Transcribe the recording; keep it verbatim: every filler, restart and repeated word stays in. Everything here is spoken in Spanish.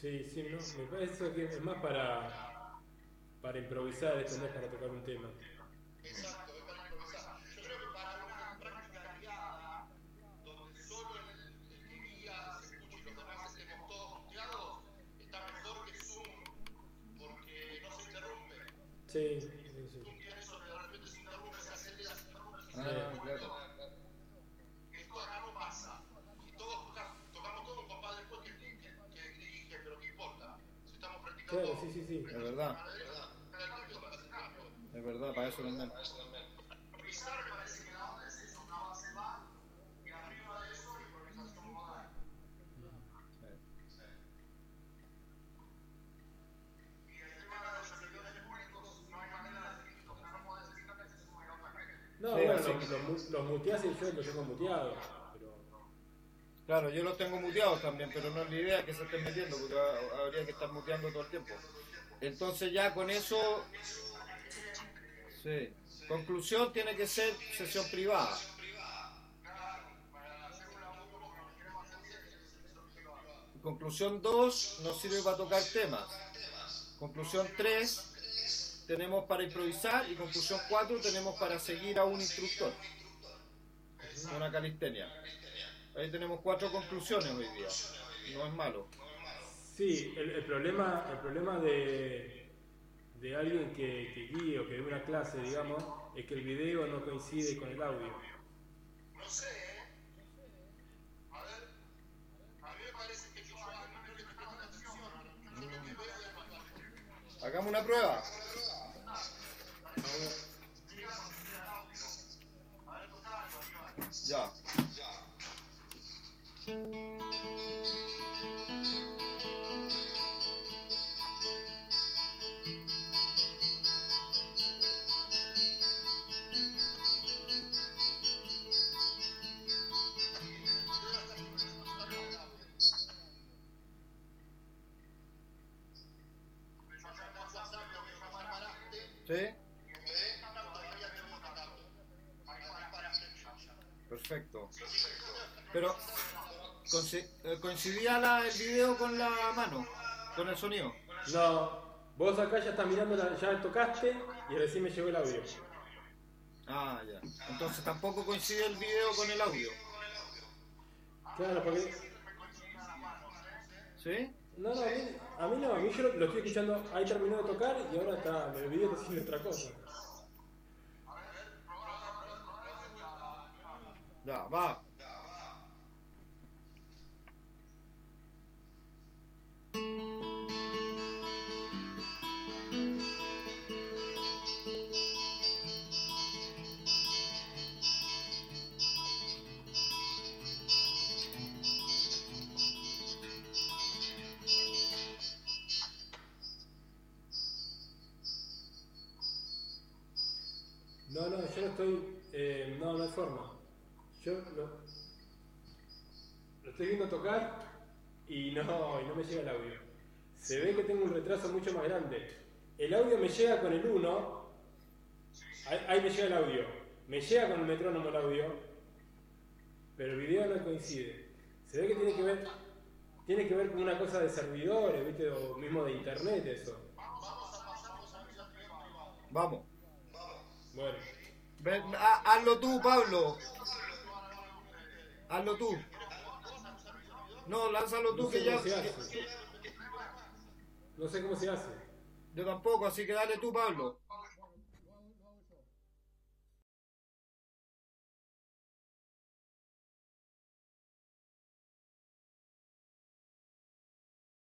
Sí, sí, no, me parece que es más para, para improvisar, esto no es para tocar un tema. Exacto, es para improvisar. Yo creo que para una práctica guiada, donde solo el, el que guía se escuche y los demás estemos todos muteados, está mejor que Zoom porque no se interrumpe. Sí, sí, sí. Zoom tiene eso que de repente se interrumpe, se acelera, se interrumpe, se acelera. Eh, Ah, claro. Esto acá no pasa. Y todos toca- tocamos todo un papá después que, que, que dirige, pero ¿qué importa? Si estamos claro, practicando, sí, sí, sí. Es verdad, a la derecha, el cambio para hacer cambio. es verdad, para eso también. Improvisar me parece que la onda es eso, una base va y arriba de eso improvisación modal. Y el tema de los servidores públicos no hay manera de decir, como no podés decir que se sume la otra gente. No, Sí, bueno, así. los, los, mu- los muteás y yo los tengo muteados. Pero, Claro, yo los tengo muteados también, pero no es la idea que se estén metiendo, porque ha- habría que estar muteando todo el tiempo. Entonces ya con eso, sí. Conclusión tiene que ser sesión privada. Para hacer un laburo como lo que queremos hacer bien, tiene que ser sesión privada. Conclusión dos nos sirve para tocar temas. Conclusión tres tenemos para improvisar y conclusión cuatro tenemos para seguir a un instructor. Una calistenia. Ahí tenemos cuatro conclusiones hoy día. No es malo. sí, el, el problema, el problema de, de alguien que, que guíe o que dé una clase, digamos, es que el video no coincide con el audio. No sé, ¿eh? A ver, a mí me parece que yo a mí no le estoy prestando atención. Yo creo que mi veo es más bajo. Hagamos una prueba. Ya. ¿Sí? Perfecto. Pero conci- eh, coincidía la- el video con la mano, con el sonido. No, vos acá ya estás mirando, la- ya tocaste y recién me llegó el audio. Ah, ya. Entonces tampoco coincide el video con el audio. Claro, porque... ¿Sí? No, no, a mí, a mí no, a mí yo lo, lo estoy escuchando, ahí terminó de tocar y ahora está, el video está haciendo otra cosa. Ya, va. No, no, yo no estoy, eh, no, no hay forma. Yo lo, lo estoy viendo tocar y no, y no me llega el audio. Se ve que tengo un retraso mucho más grande. El audio me llega con el uno, ahí, ahí me llega el audio. Me llega con el metrónomo el audio, pero el video no coincide. Se ve que tiene que ver, tiene que ver con una cosa de servidores, ¿viste? O mismo de internet eso. Vamos. Bueno, Ven, ha- hazlo tú, Pablo. Hazlo tú. No, lánzalo no tú sé que ya. cómo se hace. No sé cómo se hace. Yo tampoco, así que dale tú, Pablo.